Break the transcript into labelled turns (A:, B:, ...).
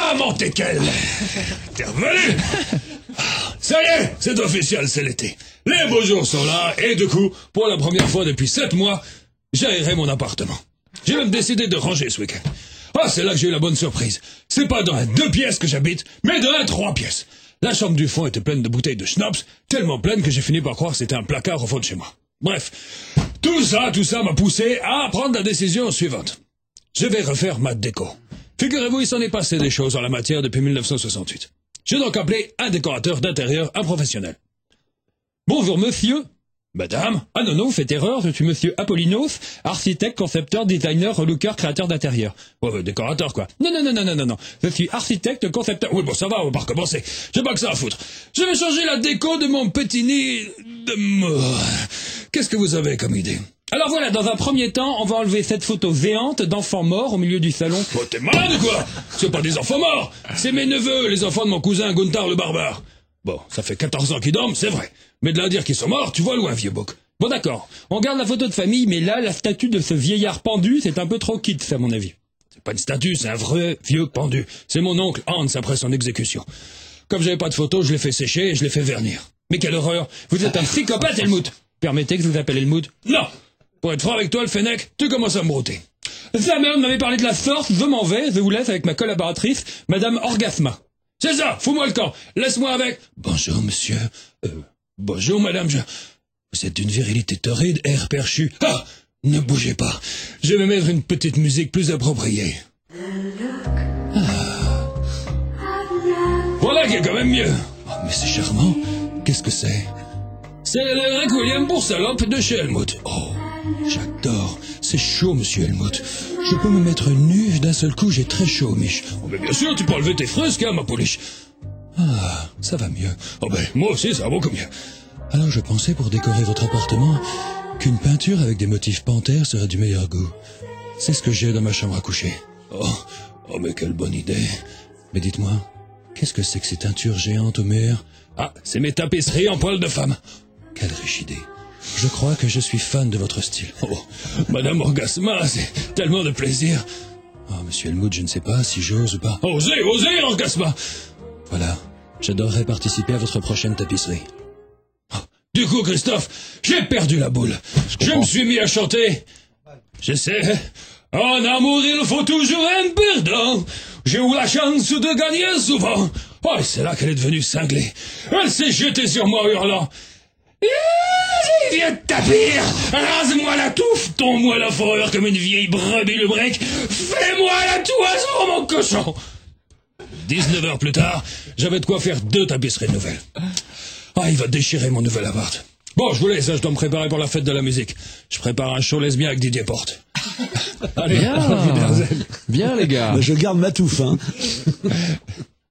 A: Ah, Montequel! T'es revenu? Ça y est, c'est officiel, c'est l'été. Les beaux jours sont là, et du coup, pour la première fois depuis 7 mois, j'aérerai mon appartement. J'ai même décidé de ranger ce week-end. Ah, c'est là que j'ai eu la bonne surprise. C'est pas dans un 2 pièces que j'habite, mais dans un 3 pièces. La chambre du fond était pleine de bouteilles de schnapps, tellement pleine que j'ai fini par croire que c'était un placard au fond de chez moi. Bref, tout ça m'a poussé à prendre la décision suivante. Je vais refaire ma déco. Figurez-vous, il s'en est passé des choses en la matière depuis 1968. J'ai donc appelé un décorateur d'intérieur, un professionnel.
B: Bonjour monsieur.
A: Madame?
B: Ah non, vous faites erreur, je suis monsieur Apollinos, architecte, concepteur, designer, relooker, créateur d'intérieur.
A: Ouais, décorateur quoi.
B: Non, je suis architecte, concepteur...
A: Oui, bon, ça va, on va pas recommencer. J'ai pas que ça à foutre. Je vais changer la déco de mon petit nid de mort. Qu'est-ce que vous avez comme idée?
B: Alors voilà, dans un premier temps, on va enlever cette photo géante d'enfants morts au milieu du salon.
A: Oh, t'es malade ou quoi? C'est pas des enfants morts, c'est mes neveux, les enfants de mon cousin Gunther le barbare. Bon, ça fait 14 ans qu'ils dorment, c'est vrai. Mais de là à dire qu'ils sont morts, tu vois loin, vieux bouc.
B: Bon d'accord, on garde la photo de famille, mais là, la statue de ce vieillard pendu, c'est un peu trop kitsch à mon avis.
A: C'est pas une statue, c'est un vrai vieux pendu. C'est mon oncle Hans après son exécution. Comme j'avais pas de photo, je l'ai fait sécher et je l'ai fait vernir. Mais quelle horreur! Vous êtes un psychopathe, Helmut!
B: Permettez que je vous appelle Helmut?
A: Non! Pour être franc avec toi, le Fennec, tu commences à me brouter.
B: Ça merde m'avait parlé de la sorte, je m'en vais, je vous laisse avec ma collaboratrice, Madame Orgasma.
A: C'est ça, fous-moi le camp, laisse-moi avec... Bonjour, monsieur. Bonjour, madame, Vous êtes d'une virilité torride, air perchu. Ah! Ne bougez pas. Je vais mettre une petite musique plus appropriée. Ah. Voilà qui est quand même mieux. Oh, mais c'est charmant. Qu'est-ce que c'est? C'est le requiem pour salope de chez Helmut. Oh, j'adore. C'est chaud, monsieur Helmut. Je peux me mettre nu d'un seul coup, j'ai très chaud, Mich. Oh, mais bien sûr, tu peux enlever tes frusques, hein, ma pouliche. Ah, ça va mieux. Oh ben, moi aussi, ça va beaucoup mieux. Alors je pensais, pour décorer votre appartement, qu'une peinture avec des motifs panthères serait du meilleur goût. C'est ce que j'ai dans ma chambre à coucher. Oh, mais quelle bonne idée. Mais dites-moi, qu'est-ce que c'est que ces teintures géantes au mur? Ah, c'est mes tapisseries en poils de femme. Quelle riche idée. Je crois que je suis fan de votre style. Oh, Madame Orgasma, c'est tellement de plaisir. Oh, monsieur Helmut, je ne sais pas si j'ose ou pas. Osez, Orgasma! Voilà, j'adorerais participer à votre prochaine tapisserie. Oh, du coup, Christophe, j'ai perdu la boule. Je me suis mis à chanter. Je sais, en amour, il faut toujours un perdant. J'ai eu la chance de gagner souvent. Oh, et c'est là qu'elle est devenue cinglée. Elle s'est jetée sur moi hurlant. Viens de tapir! Rase-moi la touffe! Tombe-moi la foreur comme une vieille brebis le break! Fais-moi la toison, mon cochon! 19 heures plus tard, j'avais de quoi faire 2 tapisseries nouvelles. Ah, il va déchirer mon nouvel appart. Bon, je vous laisse, je dois me préparer pour la fête de la musique. Je prépare un show lesbien avec Didier Porte.
C: Allez, bien les gars.
D: Je garde ma touffe, hein.